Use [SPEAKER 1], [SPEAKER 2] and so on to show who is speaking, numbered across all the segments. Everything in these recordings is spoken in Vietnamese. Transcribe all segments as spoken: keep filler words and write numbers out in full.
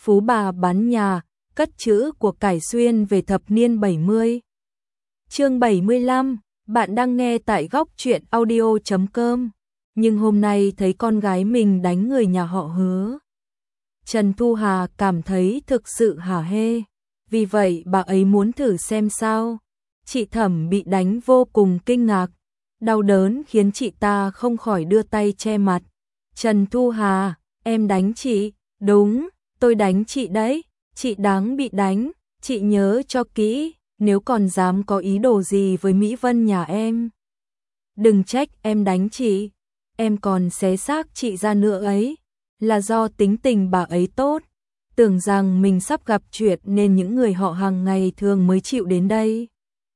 [SPEAKER 1] Phú bà bán nhà, cất trữ của cải xuyên về thập niên bảy mươi. Chương bảy mươi lăm, bạn đang nghe tại góc truyện audio chấm com. Nhưng hôm nay thấy con gái mình đánh người nhà họ Hứa. Trần Thu Hà cảm thấy thực sự hả hê. Vì vậy bà ấy muốn thử xem sao. Chị Thẩm bị đánh vô cùng kinh ngạc. Đau đớn khiến chị ta không khỏi đưa tay che mặt. Trần Thu Hà, em đánh chị. Đúng, tôi đánh chị đấy. Chị đáng bị đánh. Chị nhớ cho kỹ, nếu còn dám có ý đồ gì với Mỹ Vân nhà em. Đừng trách em đánh chị. Em còn xé xác chị ra nữa ấy. Là do tính tình bà ấy tốt. Tưởng rằng mình sắp gặp chuyện nên những người họ hàng ngày thường mới chịu đến đây.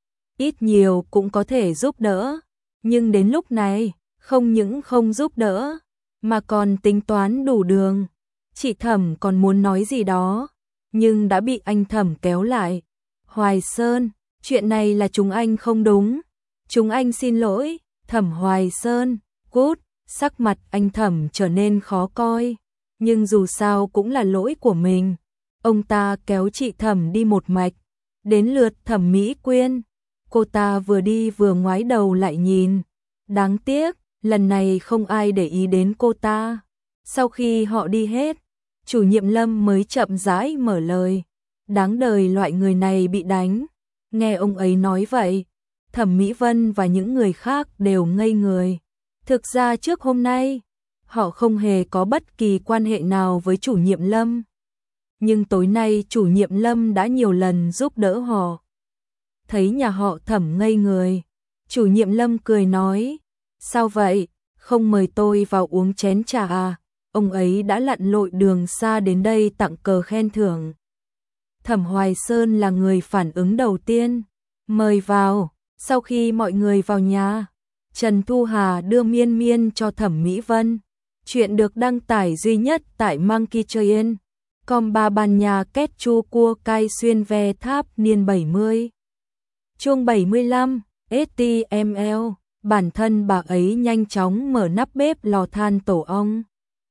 [SPEAKER 1] Ít nhiều cũng có thể giúp đỡ. Nhưng đến lúc này, không những không giúp đỡ, mà còn tính toán đủ đường. Chị Thẩm còn muốn nói gì đó, nhưng đã bị anh Thẩm kéo lại. Hoài Sơn, chuyện này là chúng anh không đúng. Chúng anh xin lỗi, Thẩm Hoài Sơn, cút. Sắc mặt anh Thẩm trở nên khó coi, nhưng dù sao cũng là lỗi của mình. Ông ta kéo chị Thẩm đi một mạch, đến lượt Thẩm Mỹ Quyên. Cô ta vừa đi vừa ngoái đầu lại nhìn. Đáng tiếc, lần này không ai để ý đến cô ta. Sau khi họ đi hết, chủ nhiệm Lâm mới chậm rãi mở lời. Đáng đời loại người này bị đánh. Nghe ông ấy nói vậy, Thẩm Mỹ Vân và những người khác đều ngây người. Thực ra trước hôm nay, họ không hề có bất kỳ quan hệ nào với chủ nhiệm Lâm. Nhưng tối nay chủ nhiệm Lâm đã nhiều lần giúp đỡ họ. Thấy nhà họ Thẩm ngây người, chủ nhiệm Lâm cười nói, sao vậy, không mời tôi vào uống chén trà à? Ông ấy đã lặn lội đường xa đến đây tặng cờ khen thưởng. Thẩm Hoài Sơn là người phản ứng đầu tiên, mời vào. Sau khi mọi người vào nhà, Trần Thu Hà đưa miên miên cho Thẩm Mỹ Vân. Chuyện được đăng tải duy nhất tại Monkey Train. Com ba bàn nhà kết chu cua cai xuyên ve tháp niên bảy mươi. Chương bảy mươi lăm, ét tê em lờ. Bản thân bà ấy nhanh chóng mở nắp bếp lò than tổ ong.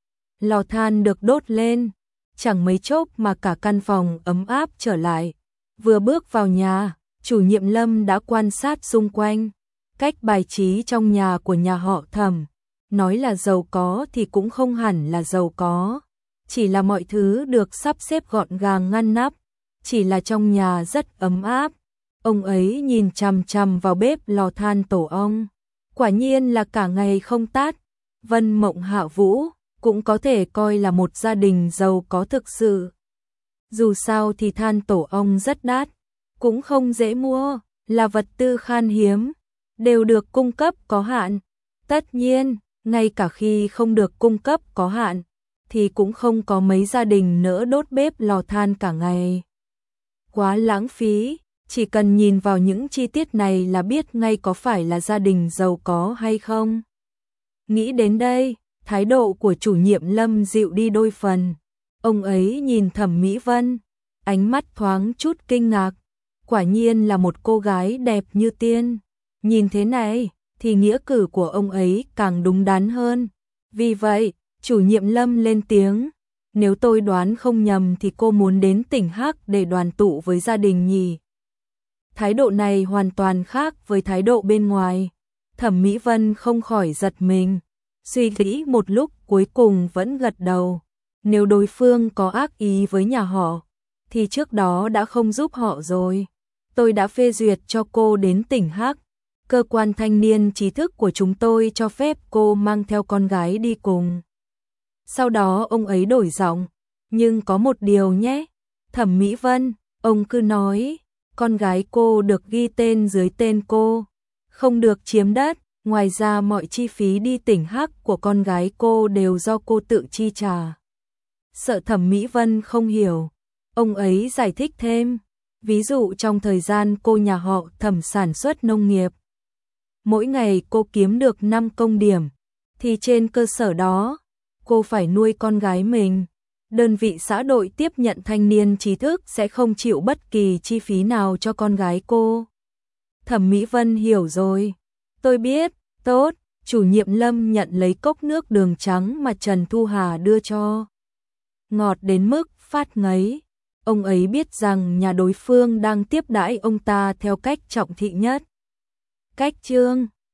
[SPEAKER 1] Lò than được đốt lên, chẳng mấy chốc mà cả căn phòng ấm áp trở lại. Vừa bước vào nhà, chủ nhiệm Lâm đã quan sát xung quanh. Cách bài trí trong nhà của nhà họ Thẩm, nói là giàu có thì cũng không hẳn là giàu có. Chỉ là mọi thứ được sắp xếp gọn gàng ngăn nắp, chỉ là trong nhà rất ấm áp. Ông ấy nhìn chằm chằm vào bếp lò than tổ ong. Quả nhiên là cả ngày không tắt. Vân Mộng Hạ Vũ cũng có thể coi là một gia đình giàu có thực sự. Dù sao thì than tổ ong rất đắt, cũng không dễ mua, là vật tư khan hiếm, đều được cung cấp có hạn. Tất nhiên, ngay cả khi không được cung cấp có hạn, thì cũng không có mấy gia đình nỡ đốt bếp lò than cả ngày. Quá lãng phí, chỉ cần nhìn vào những chi tiết này là biết ngay có phải là gia đình giàu có hay không. Nghĩ đến đây, thái độ của chủ nhiệm Lâm dịu đi đôi phần. Ông ấy nhìn Thẩm Mỹ Vân, ánh mắt thoáng chút kinh ngạc. Quả nhiên là một cô gái đẹp như tiên. Nhìn thế này, thì nghĩa cử của ông ấy càng đúng đắn hơn. Vì vậy, chủ nhiệm Lâm lên tiếng. Nếu tôi đoán không nhầm thì cô muốn đến tỉnh Hắc để đoàn tụ với gia đình nhỉ? Thái độ này hoàn toàn khác với thái độ bên ngoài. Thẩm Mỹ Vân không khỏi giật mình. Suy nghĩ một lúc cuối cùng vẫn gật đầu. Nếu đối phương có ác ý với nhà họ, thì trước đó đã không giúp họ rồi. Tôi đã phê duyệt cho cô đến tỉnh Hắc. Cơ quan thanh niên trí thức của chúng tôi cho phép cô mang theo con gái đi cùng. Sau đó ông ấy đổi giọng. Nhưng có một điều nhé. Thẩm Mỹ Vân, ông cứ nói, con gái cô được ghi tên dưới tên cô, không được chiếm đất. Ngoài ra mọi chi phí đi tỉnh Hắc của con gái cô đều do cô tự chi trả. Sợ Thẩm Mỹ Vân không hiểu, ông ấy giải thích thêm. Ví dụ trong thời gian cô nhà họ Thẩm sản xuất nông nghiệp, mỗi ngày cô kiếm được năm công điểm, thì trên cơ sở đó, cô phải nuôi con gái mình. Đơn vị xã đội tiếp nhận thanh niên trí thức sẽ không chịu bất kỳ chi phí nào cho con gái cô. Thẩm Mỹ Vân hiểu rồi. Tôi biết, tốt. Chủ nhiệm Lâm nhận lấy cốc nước đường trắng mà Trần Thu Hà đưa cho. Ngọt đến mức phát ngấy. Ông ấy biết rằng nhà đối phương đang tiếp đãi ông ta theo cách trọng thị nhất. Cách chương